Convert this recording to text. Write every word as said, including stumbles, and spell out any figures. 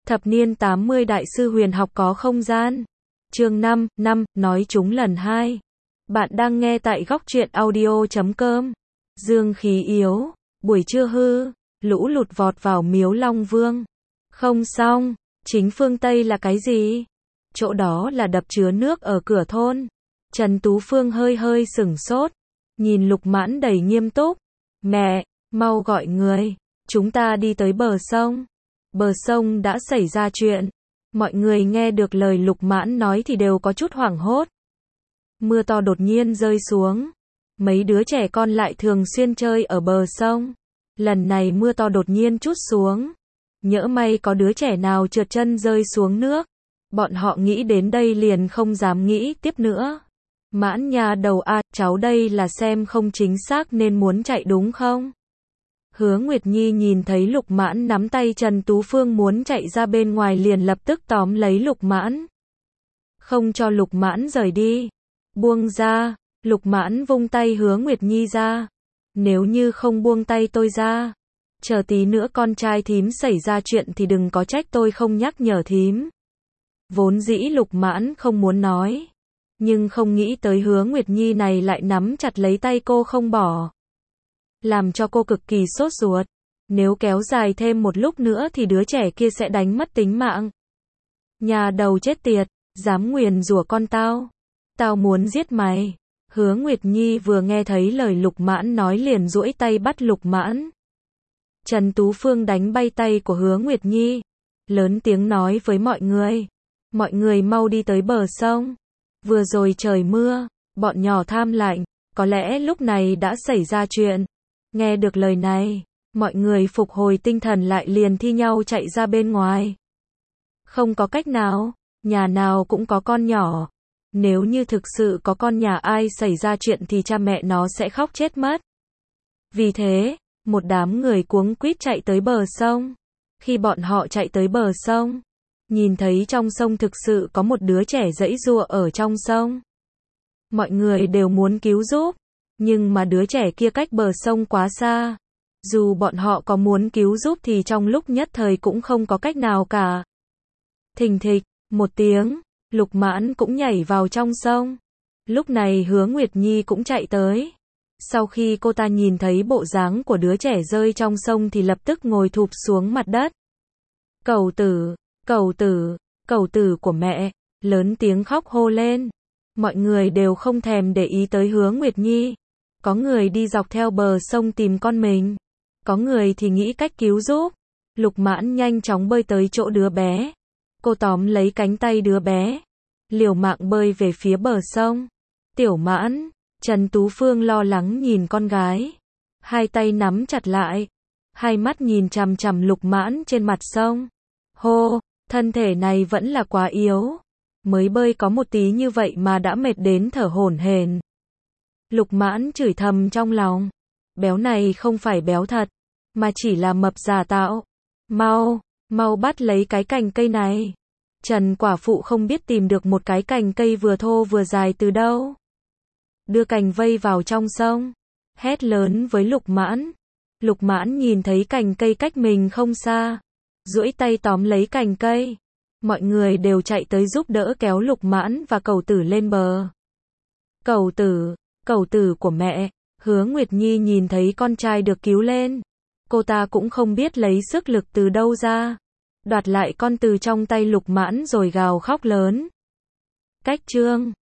Thập niên tám mươi Đại sư huyền học có không gian. Chương năm, năm, nói chúng lần hai. Bạn đang nghe tại góc truyện audio chấm com. Dương khí yếu, buổi trưa hư, lũ lụt vọt vào miếu Long Vương. Không xong, chính phương Tây là cái gì? Chỗ đó là đập chứa nước ở cửa thôn. Trần Tú Phương hơi hơi sửng sốt, nhìn Lục Mãn đầy nghiêm túc. Mẹ, mau gọi người, chúng ta đi tới bờ sông. Bờ sông đã xảy ra chuyện. Mọi người nghe được lời Lục Mãn nói thì đều có chút hoảng hốt. Mưa to đột nhiên rơi xuống. Mấy đứa trẻ con lại thường xuyên chơi ở bờ sông. Lần này mưa to đột nhiên trút xuống. Nhỡ may có đứa trẻ nào trượt chân rơi xuống nước. Bọn họ nghĩ đến đây liền không dám nghĩ tiếp nữa. Mãn nhà đầu à, cháu đây là xem không chính xác nên muốn chạy đúng không? Hứa Nguyệt Nhi nhìn thấy Lục Mãn nắm tay Trần Tú Phương muốn chạy ra bên ngoài liền lập tức tóm lấy Lục Mãn. Không cho Lục Mãn rời đi. Buông ra. Lục Mãn vung tay Hứa Nguyệt Nhi ra. Nếu như không buông tay tôi ra, chờ tí nữa con trai thím xảy ra chuyện thì đừng có trách tôi không nhắc nhở thím. Vốn dĩ Lục Mãn không muốn nói, nhưng không nghĩ tới Hứa Nguyệt Nhi này lại nắm chặt lấy tay cô không bỏ. Làm cho cô cực kỳ sốt ruột. Nếu kéo dài thêm một lúc nữa thì đứa trẻ kia sẽ đánh mất tính mạng. Nhà đầu chết tiệt, dám nguyền rủa con tao. Tao muốn giết mày. Hứa Nguyệt Nhi vừa nghe thấy lời Lục Mãn nói liền duỗi tay bắt Lục Mãn. Trần Tú Phương đánh bay tay của Hứa Nguyệt Nhi. Lớn tiếng nói với mọi người. Mọi người mau đi tới bờ sông. Vừa rồi trời mưa, bọn nhỏ tham lạnh, có lẽ lúc này đã xảy ra chuyện. Nghe được lời này, mọi người phục hồi tinh thần lại liền thi nhau chạy ra bên ngoài. Không có cách nào, nhà nào cũng có con nhỏ. Nếu như thực sự có con nhà ai xảy ra chuyện thì cha mẹ nó sẽ khóc chết mất. Vì thế, một đám người cuống quýt chạy tới bờ sông. Khi bọn họ chạy tới bờ sông, nhìn thấy trong sông thực sự có một đứa trẻ giãy giụa ở trong sông. Mọi người đều muốn cứu giúp, nhưng mà đứa trẻ kia cách bờ sông quá xa. Dù bọn họ có muốn cứu giúp thì trong lúc nhất thời cũng không có cách nào cả. Thình thịch, một tiếng, Lục Mãn cũng nhảy vào trong sông. Lúc này Hứa Nguyệt Nhi cũng chạy tới. Sau khi cô ta nhìn thấy bộ dáng của đứa trẻ rơi trong sông thì lập tức ngồi thụp xuống mặt đất. Cẩu tử, cẩu tử, cẩu tử của mẹ, lớn tiếng khóc hô lên. Mọi người đều không thèm để ý tới Hứa Nguyệt Nhi. Có người đi dọc theo bờ sông tìm con mình. Có người thì nghĩ cách cứu giúp. Lục Mãn nhanh chóng bơi tới chỗ đứa bé. Cô tóm lấy cánh tay đứa bé, liều mạng bơi về phía bờ sông. Tiểu Mãn, Trần Tú Phương lo lắng nhìn con gái. Hai tay nắm chặt lại. Hai mắt nhìn chằm chằm Lục Mãn trên mặt sông. Hô, thân thể này vẫn là quá yếu. Mới bơi có một tí như vậy mà đã mệt đến thở hổn hển. Lục Mãn chửi thầm trong lòng. Béo này không phải béo thật, mà chỉ là mập giả tạo. Mau, mau bắt lấy cái cành cây này. Trần quả phụ không biết tìm được một cái cành cây vừa thô vừa dài từ đâu. Đưa cành vây vào trong sông. Hét lớn với Lục Mãn. Lục Mãn nhìn thấy cành cây cách mình không xa. Duỗi tay tóm lấy cành cây. Mọi người đều chạy tới giúp đỡ kéo Lục Mãn và cẩu tử lên bờ. Cẩu tử, cẩu tử của mẹ. Hứa Nguyệt Nhi nhìn thấy con trai được cứu lên. Cô ta cũng không biết lấy sức lực từ đâu ra. Đoạt lại con từ trong tay Lục Mãn rồi gào khóc lớn. Cách chương